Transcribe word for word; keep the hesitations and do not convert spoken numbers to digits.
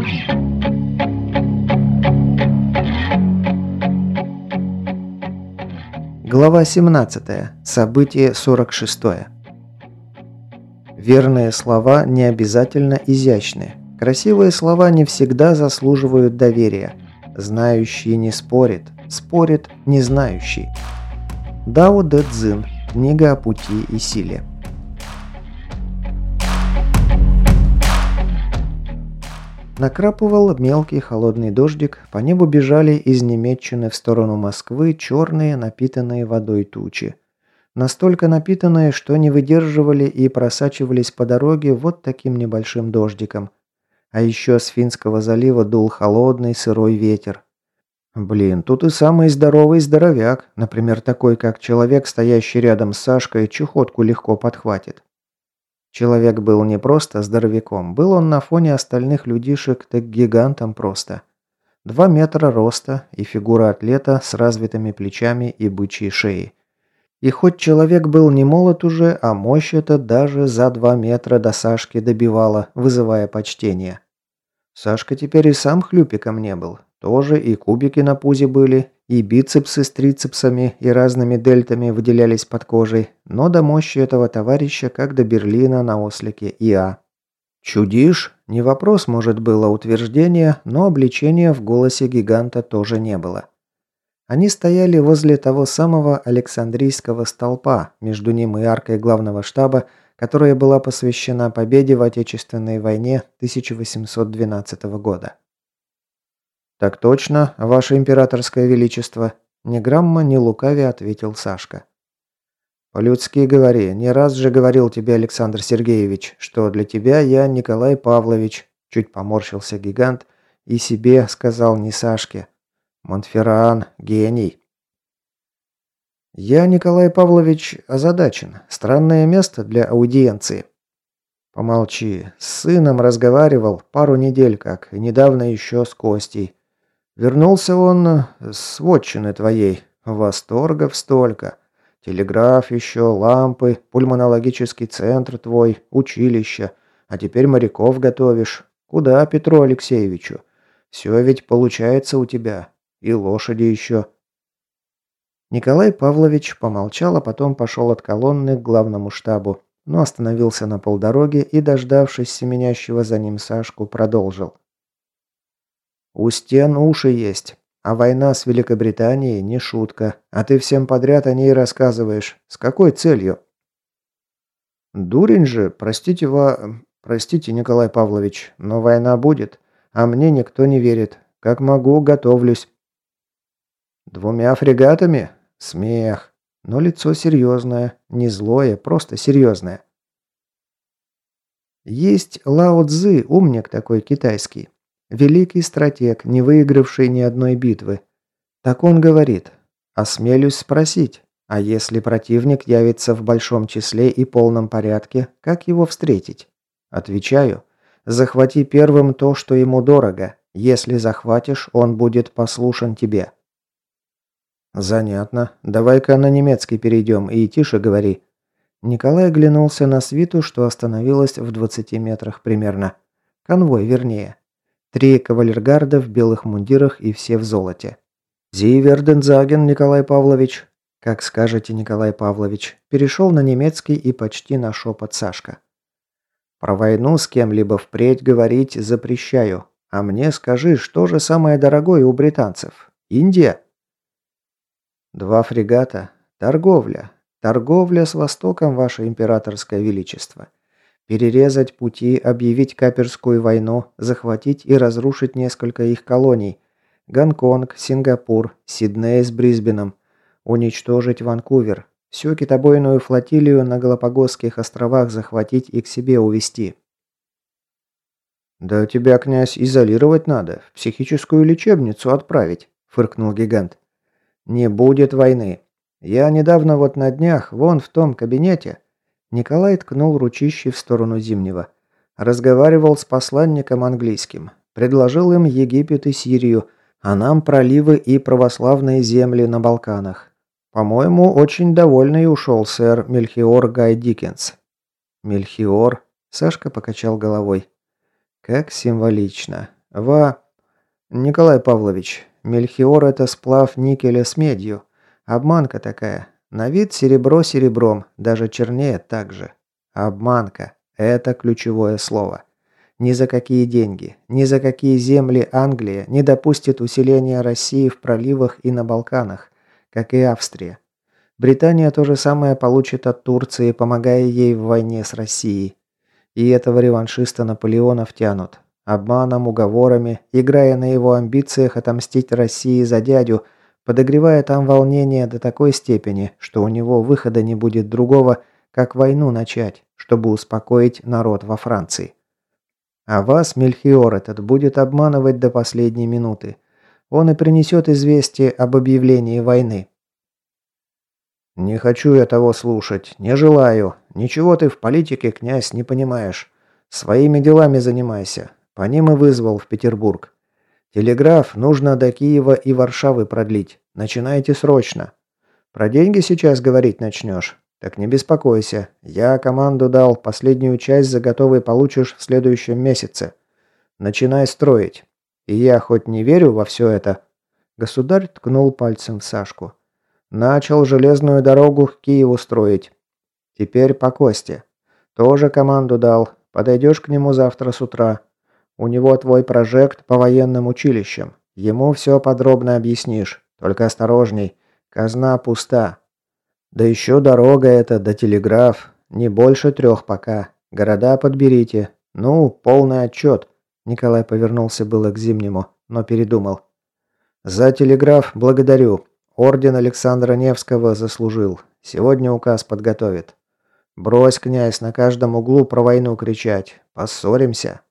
Глава семнадцатая. Событие сорок шестое. Верные слова не обязательно изящны. Красивые слова не всегда заслуживают доверия. Знающий не спорит, спорит не знающий. Дао Дэ Цзин. Книга о пути и силе. Накрапывал мелкий холодный дождик, по небу бежали из Немеччины в сторону Москвы черные, напитанные водой тучи. Настолько напитанные, что не выдерживали и просачивались по дороге вот таким небольшим дождиком. А еще с Финского залива дул холодный сырой ветер. Блин, тут и самый здоровый здоровяк, например, такой, как человек, стоящий рядом с Сашкой, чехотку легко подхватит. Человек был не просто здоровяком, был он на фоне остальных людишек так гигантом просто. Два метра роста и фигура атлета с развитыми плечами и бычьей шеей. И хоть человек был не молод уже, а мощь эта даже за два метра до Сашки добивала, вызывая почтение. Сашка теперь и сам хлюпиком не был. Тоже и кубики на пузе были, и бицепсы с трицепсами и разными дельтами выделялись под кожей, но до мощи этого товарища, как до Берлина на ослике ИА. «Чудишь?» – не вопрос, может, было утверждение, но обличения в голосе гиганта тоже не было. Они стояли возле того самого Александрийского столпа, между ним и аркой главного штаба, которая была посвящена победе в Отечественной войне тысяча восемьсот двенадцатого года. «Так точно, Ваше Императорское Величество», – ни грамма не лукавя ответил Сашка. «По-людски говори, не раз же говорил тебе Александр Сергеевич, что для тебя я Николай Павлович», – чуть поморщился гигант и себе сказал не Сашке. «Монтферран, гений». «Я, Николай Павлович, озадачен. Странное место для аудиенции». «Помолчи. С сыном разговаривал пару недель как, и недавно еще с Костей. Вернулся он с вотчины твоей. Восторгов столько. Телеграф еще, лампы, пульмонологический центр твой, училище. А теперь моряков готовишь. Куда Петру Алексеевичу? Все ведь получается у тебя. И лошади еще». Николай Павлович помолчал, а потом пошел от колонны к главному штабу, но остановился на полдороге и, дождавшись семенящего за ним Сашку, продолжил. «У стен уши есть, а война с Великобританией не шутка, а ты всем подряд о ней рассказываешь. С какой целью?» «Дурень же, простите, ва... простите, Николай Павлович, но война будет, а мне никто не верит. Как могу, готовлюсь». «Двумя фрегатами? Смех. Но лицо серьезное, не злое, просто серьезное». Есть Лао Цзы, умник такой китайский. Великий стратег, не выигравший ни одной битвы. Так он говорит: «Осмелюсь спросить, а если противник явится в большом числе и полном порядке, как его встретить?» Отвечаю: «Захвати первым то, что ему дорого. Если захватишь, он будет послушен тебе». «Занятно. Давай-ка на немецкий перейдем и тише говори». Николай оглянулся на свиту, что остановилась в двадцати метрах примерно. Конвой, вернее. Три кавалергарда в белых мундирах и все в золоте. «Зи Вердензаген, Николай Павлович». «Как скажете, Николай Павлович». Перешел на немецкий и почти на шепот Сашка. «Про войну с кем-либо впредь говорить запрещаю. А мне скажи, что же самое дорогое у британцев? Индия?» «Два фрегата. Торговля. Торговля с Востоком, Ваше Императорское Величество. Перерезать пути, объявить Каперскую войну, захватить и разрушить несколько их колоний. Гонконг, Сингапур, Сидней с Брисбеном. Уничтожить Ванкувер. Всю китобойную флотилию на Галапагосских островах захватить и к себе увезти». «Да тебя, князь, изолировать надо, в психическую лечебницу отправить», – фыркнул гигант. «Не будет войны. Я недавно вот на днях, вон в том кабинете...» Николай ткнул ручищей в сторону Зимнего. «Разговаривал с посланником английским. Предложил им Египет и Сирию, а нам проливы и православные земли на Балканах. По-моему, очень довольный ушел сэр Мельхиор Гай Диккенс». «Мельхиор?» – Сашка покачал головой. «Как символично. Ва... Николай Павлович, мельхиор – это сплав никеля с медью. Обманка такая. На вид серебро серебром, даже чернее так же. Обманка – это ключевое слово. Ни за какие деньги, ни за какие земли Англия не допустит усиления России в проливах и на Балканах, как и Австрия. Британия то же самое получит от Турции, помогая ей в войне с Россией. И этого реваншиста Наполеона втянут. Обманом, уговорами, играя на его амбициях отомстить России за дядю, подогревая там волнение до такой степени, что у него выхода не будет другого, как войну начать, чтобы успокоить народ во Франции. А вас, Мельхиор этот, будет обманывать до последней минуты. Он и принесет известие об объявлении войны. «Не хочу я того слушать, не желаю. Ничего ты в политике, князь, не понимаешь. Своими делами занимайся. По ним и вызвал в Петербург. Телеграф нужно до Киева и Варшавы продлить. Начинайте срочно. Про деньги сейчас говорить начнешь? Так не беспокойся. Я команду дал, последнюю часть заготовой получишь в следующем месяце. Начинай строить. И я хоть не верю во все это...» Государь ткнул пальцем в Сашку. «Начал железную дорогу к Киеву строить. Теперь по Косте. Тоже команду дал. Подойдешь к нему завтра с утра. У него твой прожект по военным училищам. Ему все подробно объяснишь. Только осторожней. Казна пуста. Да еще дорога эта, да телеграф. Не больше трех пока. Города подберите. Ну, полный отчет». Николай повернулся было к Зимнему, но передумал. «За телеграф благодарю. Орден Александра Невского заслужил. Сегодня указ подготовит. Брось, князь, на каждом углу про войну кричать. Поссоримся».